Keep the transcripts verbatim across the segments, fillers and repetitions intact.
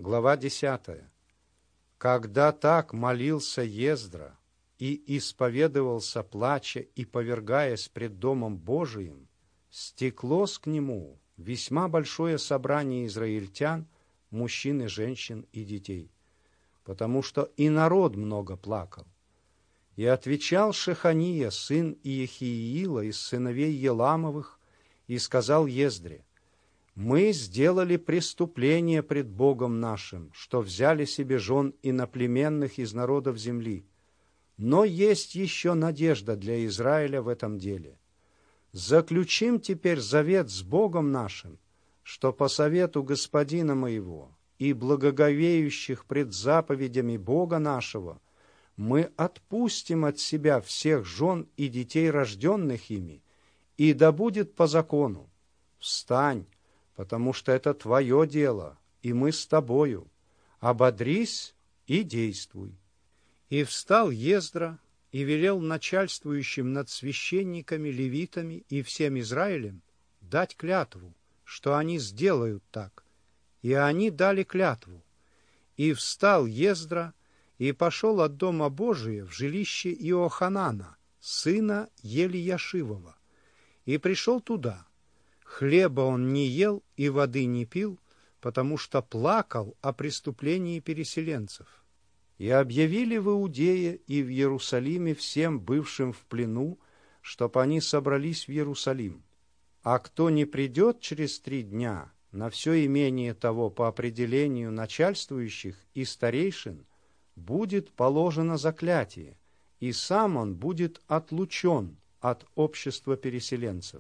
Глава десятая. Когда так молился Ездра и исповедовался, плача и повергаясь пред Домом Божиим, стеклось к нему весьма большое собрание израильтян, мужчин и женщин и детей, потому что и народ много плакал. И отвечал Шехания, сын Иехииила, из сыновей Еламовых, и сказал Ездре: «Мы сделали преступление пред Богом нашим, что взяли себе жен иноплеменных из народов земли. Но есть еще надежда для Израиля в этом деле. Заключим теперь завет с Богом нашим, что по совету господина моего и благоговеющих пред заповедями Бога нашего мы отпустим от себя всех жен и детей, рожденных ими, и да будет по закону. Встань, потому что это твое дело, и мы с тобою. Ободрись и действуй». И встал Ездра и велел начальствующим над священниками, левитами и всем Израилем дать клятву, что они сделают так. И они дали клятву. И встал Ездра и пошел от Дома Божия в жилище Иоханана, сына Елияшивова, и пришел туда. Хлеба он не ел и воды не пил, потому что плакал о преступлении переселенцев. И объявили в Иудее и в Иерусалиме всем бывшим в плену, чтоб они собрались в Иерусалим. А кто не придет через три дня на все имение того по определению начальствующих и старейшин, будет положено заклятие, и сам он будет отлучен от общества переселенцев.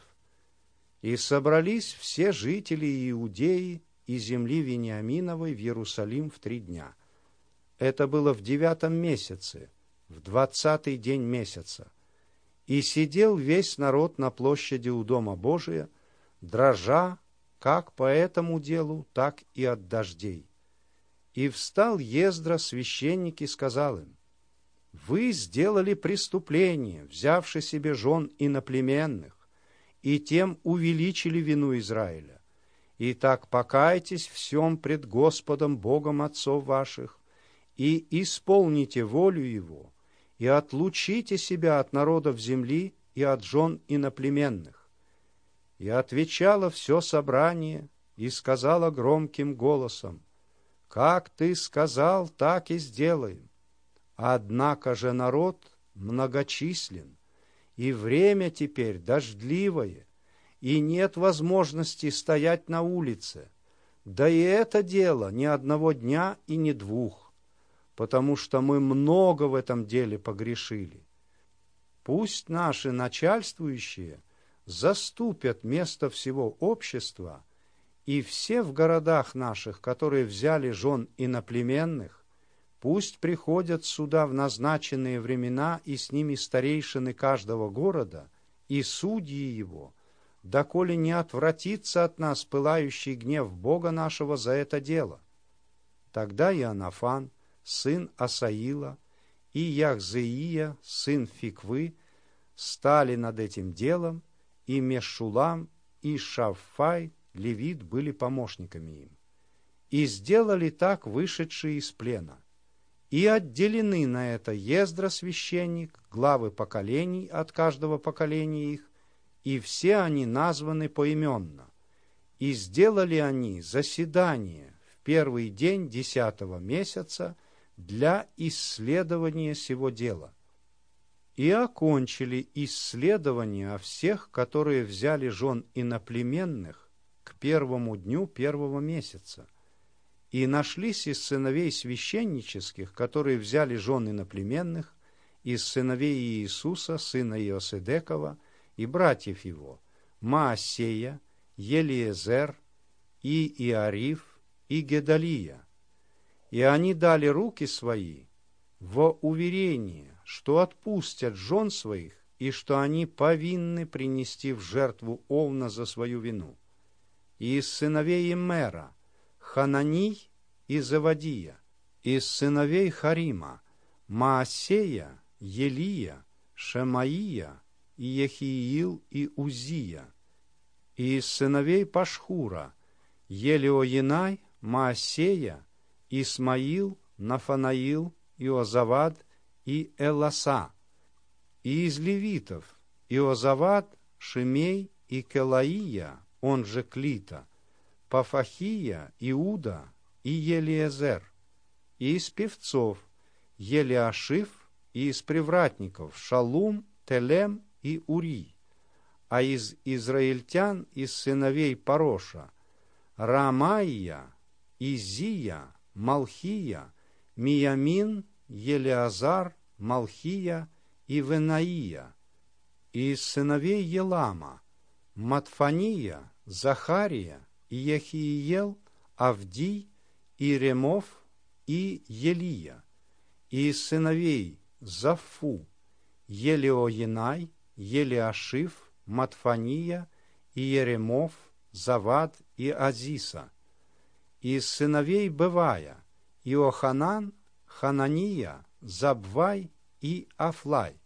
И собрались все жители Иудеи и земли Вениаминовой в Иерусалим в три дня. Это было в девятом месяце, в двадцатый день месяца. И сидел весь народ на площади у Дома Божия, дрожа как по этому делу, так и от дождей. И встал Ездра, священник, и сказал им: «Вы сделали преступление, взявши себе жен иноплеменных, и тем увеличили вину Израиля. Итак, покайтесь всем пред Господом Богом отцов ваших, и исполните волю Его, и отлучите себя от народов земли и от жен иноплеменных». И отвечало все собрание, и сказала громким голосом: «Как ты сказал, так и сделаем. Однако же народ многочислен, и время теперь дождливое, и нет возможности стоять на улице, да и это дело ни одного дня и ни двух, потому что мы много в этом деле погрешили. Пусть наши начальствующие заступят место всего общества, и все в городах наших, которые взяли жен иноплеменных, пусть приходят сюда в назначенные времена, и с ними старейшины каждого города и судьи его, доколе не отвратится от нас пылающий гнев Бога нашего за это дело». Тогда Иоаннафан, сын Асаила, и Яхзеия, сын Фиквы, стали над этим делом, и Мешулам, и Шавфай, левит, были помощниками им. И сделали так вышедшие из плена. И отделены на это Ездра священник, главы поколений от каждого поколения их, и все они названы поименно. И сделали они заседание в первый день десятого месяца для исследования сего дела. И окончили исследование о всех, которые взяли жен иноплеменных, к первому дню первого месяца. И нашлись из сыновей священнических, которые взяли жен иноплеменных, из сыновей Иисуса, сына Иоседекова, и братьев его, Маасея, Елиезер, и Иариф, и Гедалия. И они дали руки свои во уверение, что отпустят жен своих, и что они повинны принести в жертву овна за свою вину. И из сыновей Иммера Хананий и Завадия, из сыновей Харима Маасея, Елия, Шемаия, и Ехиил и Узия, и из сыновей Пашхура Елиоенай, Маасея, Исмаил, Нафанаил, Иозавад и Эласа. И из левитов Иозавад, Шимей и Келаия, он же Клита, Пафахия, Иуда и Елиезер. И из певцов Елиашив, и из привратников Шалум, Телем и Ури. А из израильтян, из сыновей Пароша, Рамаия, Изия, Малхия, Миямин, Елиазар, Малхия и Венаия. И из сыновей Елама, Матфания, Захария, Ехииел, Авдий, Иремов и Елия. И из сыновей Зафу, Елиоенай, Елиашив, Матфания, и Еремов, Завад и Азиса. И из сыновей Бевая, Иоханан, Ханания, Забвай и Афлай.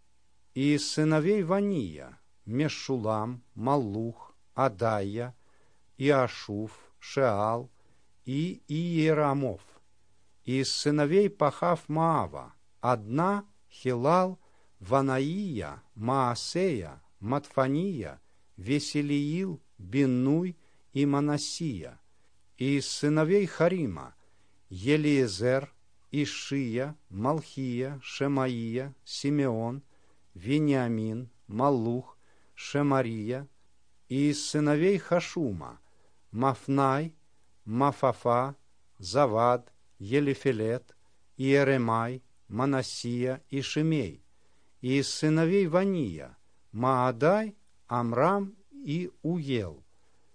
И из сыновей Вания, Мешулам, Маллух, Адая, Иашуф, Шеал и Иерамов. И из сыновей Пахав Маава, одна Хилал, Ванаия, Маасея, Матфания, Веселиил, Биннуй и Манасия. И из сыновей Харима Елиезер, Ишия, Малхия, Шемаия, Симеон, Вениамин, Маллух, Шемария. И из сыновей Хашума Мафнай, Мафафа, Завад, Елифелет, Иеремай, Манасия и Шимей. И из сыновей Вания Маадай, Амрам и Уел,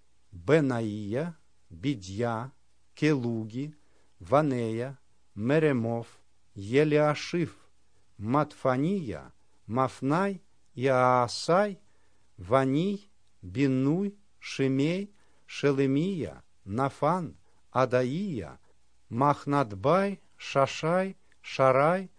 Бенаия, Бидья, Келуги, Ванея, Меремов, Елиашив, Матфания, Мафнай и Аасай, Ваний, Биннуй, Шимей, Шелемия, Нафан, Адаия, Махнадбай, Шашай, Шарай,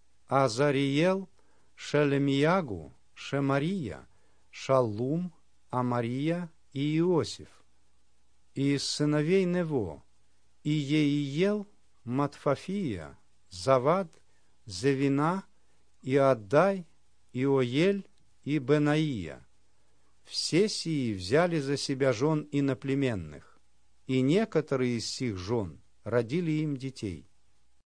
Азариел, Шелемиягу, Шемария, Шаллум, Амария и Иосиф. И из сыновей Нево Иеиел, Матфафия, Завад, Зевина, Иаддай, Иоель и Бенаия. Все сии взяли за себя жен иноплеменных, и некоторые из сих жен родили им детей.